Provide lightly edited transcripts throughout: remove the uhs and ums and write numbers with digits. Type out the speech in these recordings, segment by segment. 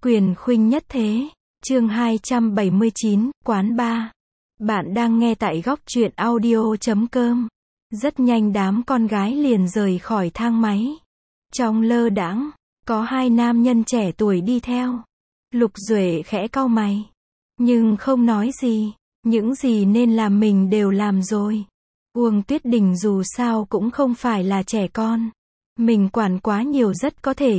Quyền khuynh nhất thế. Chương 279, quán bar. Bạn đang nghe tại góc truyện audio.com. Rất nhanh đám con gái liền rời khỏi thang máy. Trong lơ đãng, có hai nam nhân trẻ tuổi đi theo. Lục Duệ khẽ cau mày, nhưng không nói gì. Những gì nên làm mình đều làm rồi. Uông Tuyết Đình dù sao cũng không phải là trẻ con. Mình quản quá nhiều rất có thể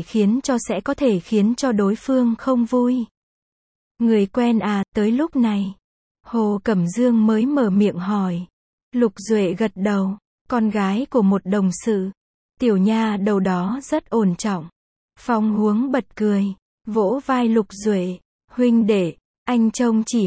khiến cho đối phương không vui. Người quen à, tới lúc này. Hồ Cẩm Dương mới mở miệng hỏi. Lục Duệ gật đầu, con gái của một đồng sự. Tiểu nha đầu đó rất ổn trọng. Phong Huống bật cười, vỗ vai Lục Duệ. Huynh đệ, anh trông chỉ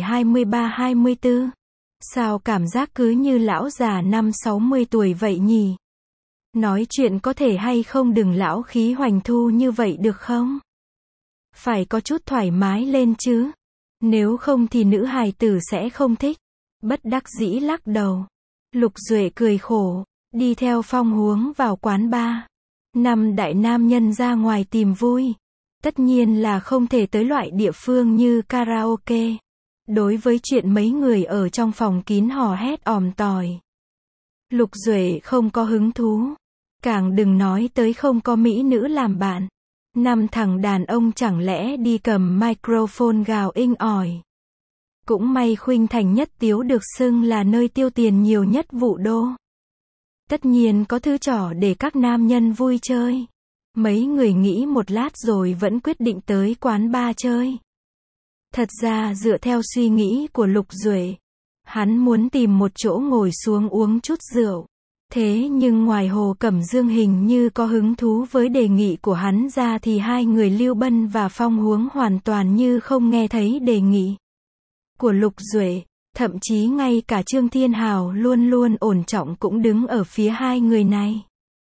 23-24. Sao cảm giác cứ như lão già 50-60 tuổi vậy nhỉ? Nói chuyện có thể hay không đừng lão khí hoành thu như vậy được không? Phải có chút thoải mái lên chứ. Nếu không thì nữ hài tử sẽ không thích. Bất đắc dĩ lắc đầu. Lục Duệ cười khổ, đi theo Phong Huống vào quán bar. Năm đại nam nhân ra ngoài tìm vui. Tất nhiên là không thể tới loại địa phương như karaoke. Đối với chuyện mấy người ở trong phòng kín hò hét òm tỏi, Lục Duệ không có hứng thú. Càng đừng nói tới không có mỹ nữ làm bạn. Năm thằng đàn ông chẳng lẽ đi cầm microphone gào inh ỏi. Cũng may Khuynh Thành Nhất Tiếu được xưng là nơi tiêu tiền nhiều nhất Vũ Đô. Tất nhiên có thứ trò để các nam nhân vui chơi. Mấy người nghĩ một lát rồi vẫn quyết định tới quán bar chơi. Thật ra dựa theo suy nghĩ của Lục Duệ, hắn muốn tìm một chỗ ngồi xuống uống chút rượu. Thế nhưng ngoài Hồ Cẩm Dương hình như có hứng thú với đề nghị của hắn ra thì hai người Lưu Bân và Phong Huống hoàn toàn như không nghe thấy đề nghị của Lục Duệ. Thậm chí ngay cả Trương Thiên Hào luôn luôn ổn trọng cũng đứng ở phía hai người này.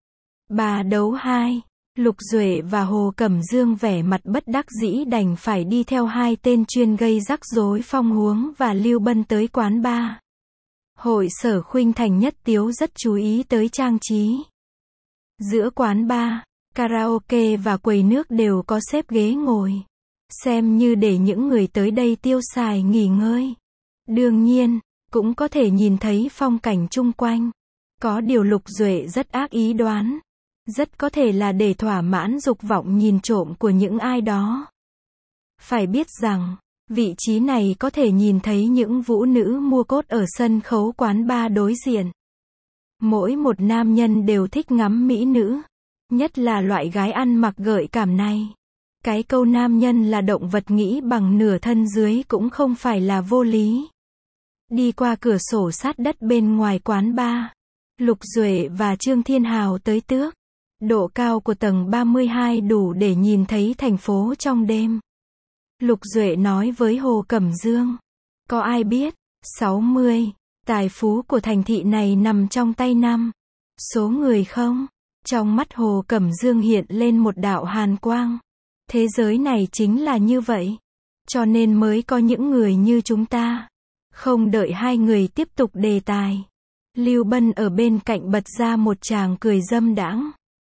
3 đấu 2. Lục Duệ và Hồ Cẩm Dương vẻ mặt bất đắc dĩ đành phải đi theo hai tên chuyên gây rắc rối Phong Huống và Lưu Bân tới quán bar. Hội sở Khuynh Thành Nhất Tiếu rất chú ý tới trang trí. Giữa quán bar, karaoke và quầy nước đều có xếp ghế ngồi. Xem như để những người tới đây tiêu xài nghỉ ngơi. Đương nhiên, cũng có thể nhìn thấy phong cảnh chung quanh. Có điều Lục Duệ rất ác ý đoán. Rất có thể là để thỏa mãn dục vọng nhìn trộm của những ai đó. Phải biết rằng, vị trí này có thể nhìn thấy những vũ nữ mua cốt ở sân khấu quán bar đối diện. Mỗi một nam nhân đều thích ngắm mỹ nữ. Nhất là loại gái ăn mặc gợi cảm này. Cái câu nam nhân là động vật nghĩ bằng nửa thân dưới cũng không phải là vô lý. Đi qua cửa sổ sát đất bên ngoài quán bar, Lục Duệ và Trương Thiên Hào tới tước. Độ cao của tầng 32 đủ để nhìn thấy thành phố trong đêm. Lục Duệ nói với Hồ Cẩm Dương. Có ai biết, 60, tài phú của thành thị này nằm trong tay 5 số người không? Trong mắt Hồ Cẩm Dương hiện lên một đạo hàn quang. Thế giới này chính là như vậy. Cho nên mới có những người như chúng ta. Không đợi hai người tiếp tục đề tài, Lưu Bân ở bên cạnh bật ra một tràng cười dâm đãng.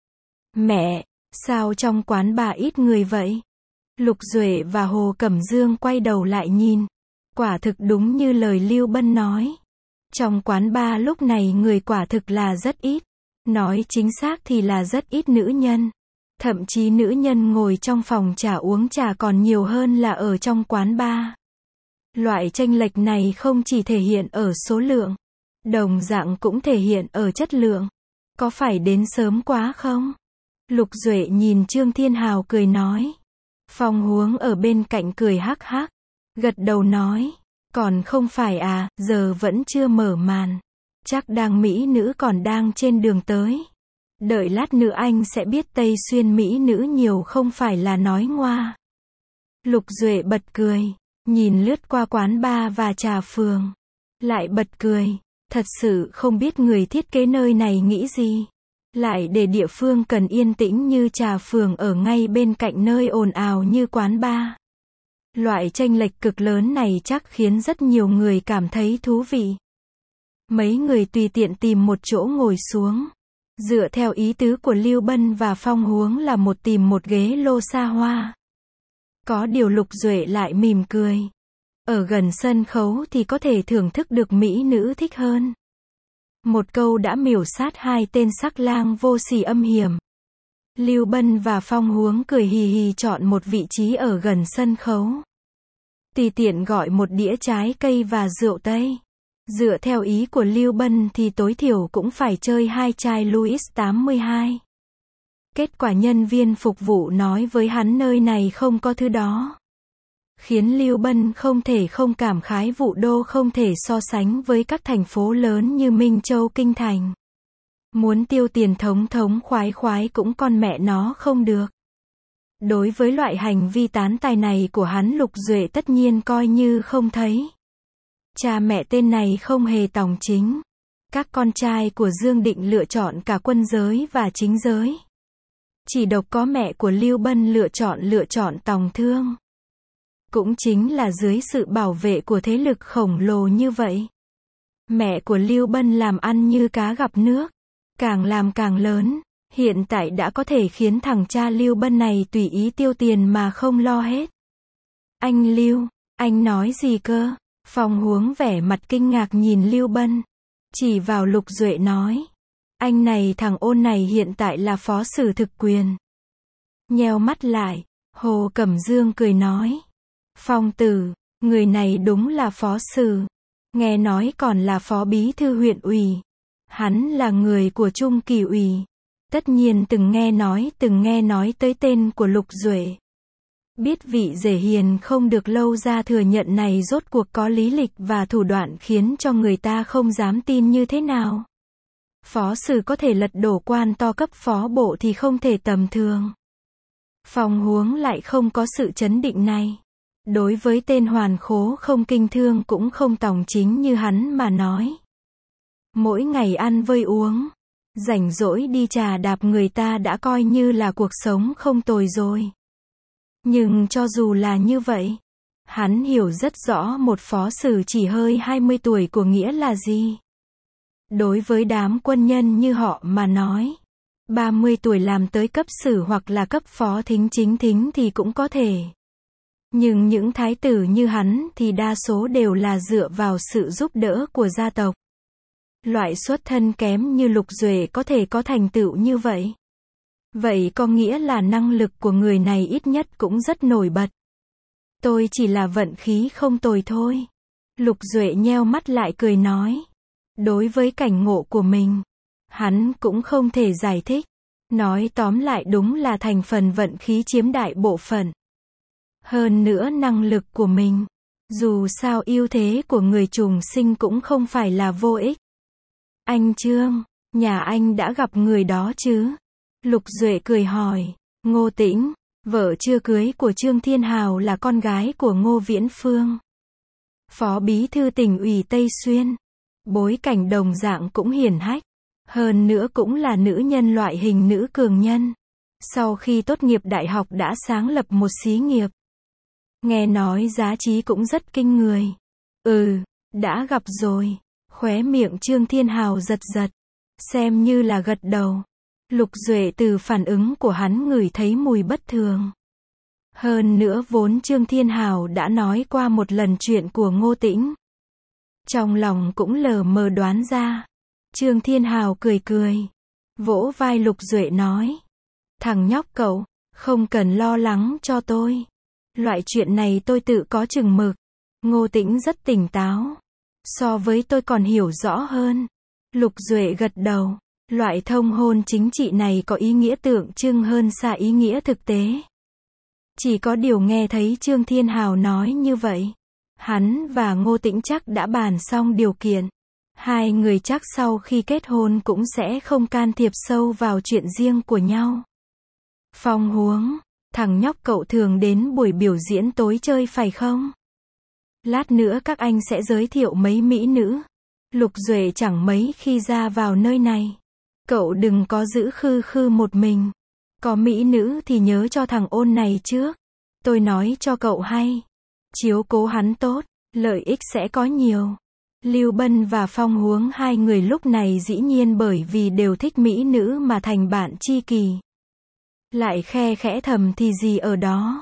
Mẹ, sao trong quán bar ít người vậy? Lục Duệ và Hồ Cẩm Dương quay đầu lại nhìn. Quả thực đúng như lời Lưu Bân nói. Trong quán bar lúc này người quả thực là rất ít. Nói chính xác thì là rất ít nữ nhân. Thậm chí nữ nhân ngồi trong phòng trà uống trà còn nhiều hơn là ở trong quán bar. Loại chênh lệch này không chỉ thể hiện ở số lượng, đồng dạng cũng thể hiện ở chất lượng. Có phải đến sớm quá không? Lục Duệ nhìn Trương Thiên Hào cười nói. Phong Huống ở bên cạnh cười hắc hắc, gật đầu nói. Còn không phải à, giờ vẫn chưa mở màn. Chắc đang mỹ nữ còn đang trên đường tới. Đợi lát nữa anh sẽ biết Tây Xuyên mỹ nữ nhiều không phải là nói ngoa. Lục Duệ bật cười, nhìn lướt qua quán bar và trà phường. Lại bật cười, thật sự không biết người thiết kế nơi này nghĩ gì. Lại để địa phương cần yên tĩnh như trà phường ở ngay bên cạnh nơi ồn ào như quán bar. Loại chênh lệch cực lớn này chắc khiến rất nhiều người cảm thấy thú vị. Mấy người tùy tiện tìm một chỗ ngồi xuống. Dựa theo ý tứ của Lưu Bân và Phong Huống là tìm một ghế lô xa hoa. Có điều Lục Duệ lại mỉm cười. Ở gần sân khấu thì có thể thưởng thức được mỹ nữ thích hơn. Một câu đã miểu sát hai tên sắc lang vô sỉ âm hiểm. Lưu Bân và Phong Huống cười hì hì chọn một vị trí ở gần sân khấu. Tùy tiện gọi một đĩa trái cây và rượu Tây. Dựa theo ý của Lưu Bân thì tối thiểu cũng phải chơi 2 chai Louis 82. Kết quả nhân viên phục vụ nói với hắn nơi này không có thứ đó. Khiến Lưu Bân không thể không cảm khái Vũ Đô không thể so sánh với các thành phố lớn như Minh Châu Kinh Thành. Muốn tiêu tiền thống thống khoái khoái cũng con mẹ nó không được. Đối với loại hành vi tán tài này của hắn Lục Duệ tất nhiên coi như không thấy. Cha mẹ tên này không hề tòng chính. Các con trai của Dương Định lựa chọn cả quân giới và chính giới. Chỉ độc có mẹ của Lưu Bân lựa chọn tòng thương. Cũng chính là dưới sự bảo vệ của thế lực khổng lồ như vậy. Mẹ của Lưu Bân làm ăn như cá gặp nước. Càng làm càng lớn. Hiện tại đã có thể khiến thằng cha Lưu Bân này tùy ý tiêu tiền mà không lo hết. Anh Lưu, anh nói gì cơ? Phong Huống vẻ mặt kinh ngạc nhìn Lưu Bân. Chỉ vào Lục Duệ nói. Anh này thằng ôn này hiện tại là phó sử thực quyền. Nheo mắt lại, Hồ Cẩm Dương cười nói. Phong tử, người này đúng là phó sử. Nghe nói còn là phó bí thư huyện ủy. Hắn là người của Trung Kỳ ủy. Tất nhiên từng nghe nói tới tên của Lục Duệ. Biết vị rể hiền không được lâu ra thừa nhận này rốt cuộc có lý lịch và thủ đoạn khiến cho người ta không dám tin như thế nào. Phó sử có thể lật đổ quan to cấp phó bộ thì không thể tầm thường. Phong Huống lại không có sự chấn định này. Đối với tên hoàn khố không kinh thương cũng không tòng chính như hắn mà nói. Mỗi ngày ăn vơi uống, rảnh rỗi đi trà đạp người ta đã coi như là cuộc sống không tồi rồi. Nhưng cho dù là như vậy, hắn hiểu rất rõ một phó sử chỉ hơi 20 tuổi của nghĩa là gì. Đối với đám quân nhân như họ mà nói, 30 tuổi làm tới cấp sử hoặc là cấp phó thính chính thính thì cũng có thể. Nhưng những thái tử như hắn thì đa số đều là dựa vào sự giúp đỡ của gia tộc. Loại xuất thân kém như Lục Duệ có thể có thành tựu như vậy. Vậy có nghĩa là năng lực của người này ít nhất cũng rất nổi bật. Tôi chỉ là vận khí không tồi thôi. Lục Duệ nheo mắt lại cười nói. Đối với cảnh ngộ của mình, hắn cũng không thể giải thích. Nói tóm lại đúng là thành phần vận khí chiếm đại bộ phận. Hơn nữa năng lực của mình. Dù sao ưu thế của người trùng sinh cũng không phải là vô ích. Anh Trương, nhà anh đã gặp người đó chứ? Lục Duệ cười hỏi. Ngô Tĩnh, vợ chưa cưới của Trương Thiên Hào là con gái của Ngô Viễn Phương. Phó bí thư tỉnh ủy Tây Xuyên. Bối cảnh đồng dạng cũng hiển hách. Hơn nữa cũng là nữ nhân loại hình nữ cường nhân. Sau khi tốt nghiệp đại học đã sáng lập một xí nghiệp. Nghe nói giá trị cũng rất kinh người. Đã gặp rồi. Khóe miệng Trương Thiên Hào giật giật. Xem như là gật đầu. Lục Duệ từ phản ứng của hắn ngửi thấy mùi bất thường. Hơn nữa vốn Trương Thiên Hào đã nói qua một lần chuyện của Ngô Tĩnh. Trong lòng cũng lờ mờ đoán ra. Trương Thiên Hào cười cười. Vỗ vai Lục Duệ nói. Thằng nhóc cậu, không cần lo lắng cho tôi. Loại chuyện này tôi tự có chừng mực. Ngô Tĩnh rất tỉnh táo. So với tôi còn hiểu rõ hơn. Lục Duệ gật đầu. Loại thông hôn chính trị này có ý nghĩa tượng trưng hơn xa ý nghĩa thực tế. Chỉ có điều nghe thấy Trương Thiên Hào nói như vậy. Hắn và Ngô Tĩnh chắc đã bàn xong điều kiện. Hai người chắc sau khi kết hôn cũng sẽ không can thiệp sâu vào chuyện riêng của nhau. Phong Huống, thằng nhóc cậu thường đến buổi biểu diễn tối chơi phải không? Lát nữa các anh sẽ giới thiệu mấy mỹ nữ. Lục Duệ chẳng mấy khi ra vào nơi này. Cậu đừng có giữ khư khư một mình. Có mỹ nữ thì nhớ cho thằng ôn này trước. Tôi nói cho cậu hay. Chiếu cố hắn tốt, lợi ích sẽ có nhiều. Lưu Bân và Phong Huống hai người lúc này dĩ nhiên bởi vì đều thích mỹ nữ mà thành bạn tri kỷ. Lại khe khẽ thầm thì gì ở đó.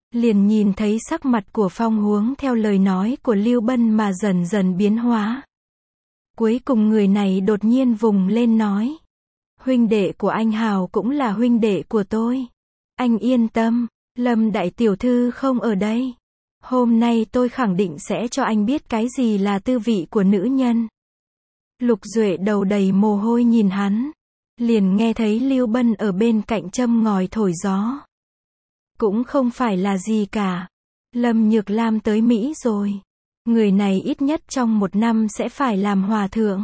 liền nhìn thấy sắc mặt của Phong Huống theo lời nói của Lưu Bân mà dần dần biến hóa. Cuối cùng người này đột nhiên vùng lên nói. Huynh đệ của anh Hào cũng là huynh đệ của tôi. Anh yên tâm, Lâm đại tiểu thư không ở đây. Hôm nay tôi khẳng định sẽ cho anh biết cái gì là tư vị của nữ nhân. Lục Duệ đầu đầy mồ hôi nhìn hắn. Liền nghe thấy Lưu Bân ở bên cạnh châm ngòi thổi gió. Cũng không phải là gì cả. Lâm Nhược Lam tới Mỹ rồi. Người này ít nhất trong 1 năm sẽ phải làm hòa thượng.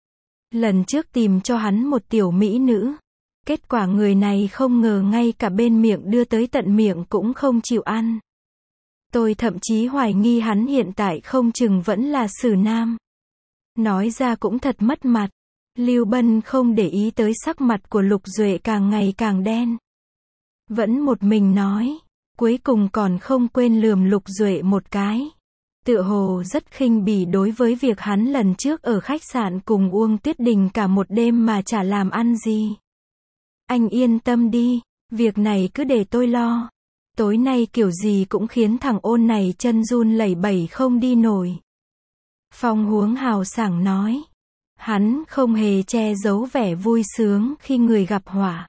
Lần trước tìm cho hắn một tiểu mỹ nữ. Kết quả người này không ngờ ngay cả bên miệng đưa tới tận miệng cũng không chịu ăn. Tôi thậm chí hoài nghi hắn hiện tại không chừng vẫn là xử nam. Nói ra cũng thật mất mặt. Lưu Bân không để ý tới sắc mặt của Lục Duệ càng ngày càng đen. Vẫn một mình nói. Cuối cùng còn không quên lườm Lục Duệ một cái. Tựa hồ rất khinh bỉ đối với việc hắn lần trước ở khách sạn cùng Uông Tuyết Đình cả một đêm mà chả làm ăn gì. Anh yên tâm đi, việc này cứ để tôi lo. Tối nay kiểu gì cũng khiến thằng ôn này chân run lẩy bẩy không đi nổi. Phong Huống hào sảng nói. Hắn không hề che giấu vẻ vui sướng khi người gặp họa.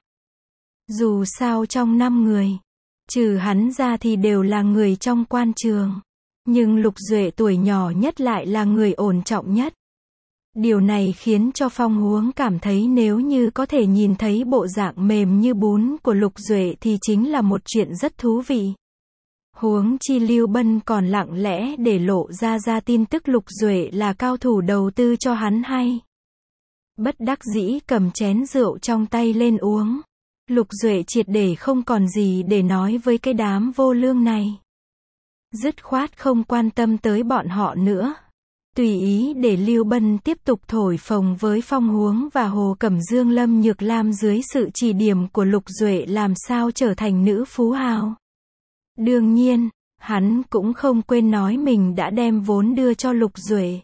Dù sao trong 5 người, trừ hắn ra thì đều là người trong quan trường. Nhưng Lục Duệ tuổi nhỏ nhất lại là người ổn trọng nhất. Điều này khiến cho Phong Huống cảm thấy nếu như có thể nhìn thấy bộ dạng mềm như bún của Lục Duệ thì chính là một chuyện rất thú vị. Huống chi Lưu Bân còn lặng lẽ để lộ ra tin tức Lục Duệ là cao thủ đầu tư cho hắn hay. Bất đắc dĩ cầm chén rượu trong tay lên uống. Lục Duệ triệt để không còn gì để nói với cái đám vô lương này. Dứt khoát không quan tâm tới bọn họ nữa. Tùy ý để Lưu Bân tiếp tục thổi phồng với Phong Huống và Hồ Cẩm Dương. Lâm Nhược Lam dưới sự chỉ điểm của Lục Duệ làm sao trở thành nữ phú hào. Đương nhiên, hắn cũng không quên nói mình đã đem vốn đưa cho Lục Duệ.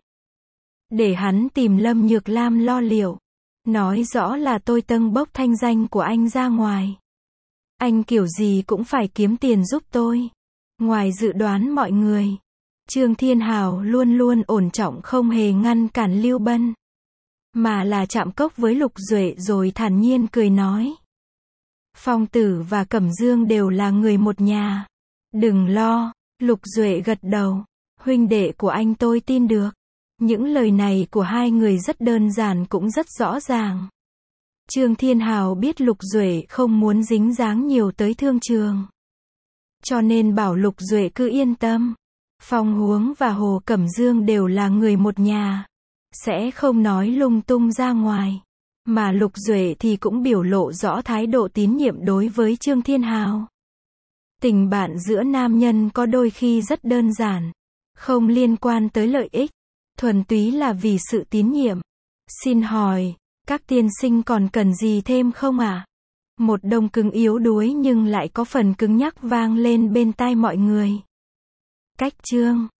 Để hắn tìm Lâm Nhược Lam lo liệu. Nói rõ là tôi tâng bốc thanh danh của anh ra ngoài. Anh kiểu gì cũng phải kiếm tiền giúp tôi. Ngoài dự đoán mọi người, Trương Thiên Hào luôn luôn ổn trọng không hề ngăn cản Lưu Bân. Mà là chạm cốc với Lục Duệ rồi thản nhiên cười nói. Phong Tử và Cẩm Dương đều là người một nhà. Đừng lo, Lục Duệ gật đầu. Huynh đệ của anh tôi tin được. Những lời này của hai người rất đơn giản cũng rất rõ ràng. Trương Thiên Hào biết Lục Duệ không muốn dính dáng nhiều tới thương trường. Cho nên bảo Lục Duệ cứ yên tâm. Phong Huống và Hồ Cẩm Dương đều là người một nhà. Sẽ không nói lung tung ra ngoài. Mà Lục Duệ thì cũng biểu lộ rõ thái độ tín nhiệm đối với Trương Thiên Hào. Tình bạn giữa nam nhân có đôi khi rất đơn giản. Không liên quan tới lợi ích. Thuần túy là vì sự tín nhiệm. Xin hỏi, các tiên sinh còn cần gì thêm không ạ? Một đông cứng yếu đuối nhưng lại có phần cứng nhắc vang lên bên tai mọi người. Cách chương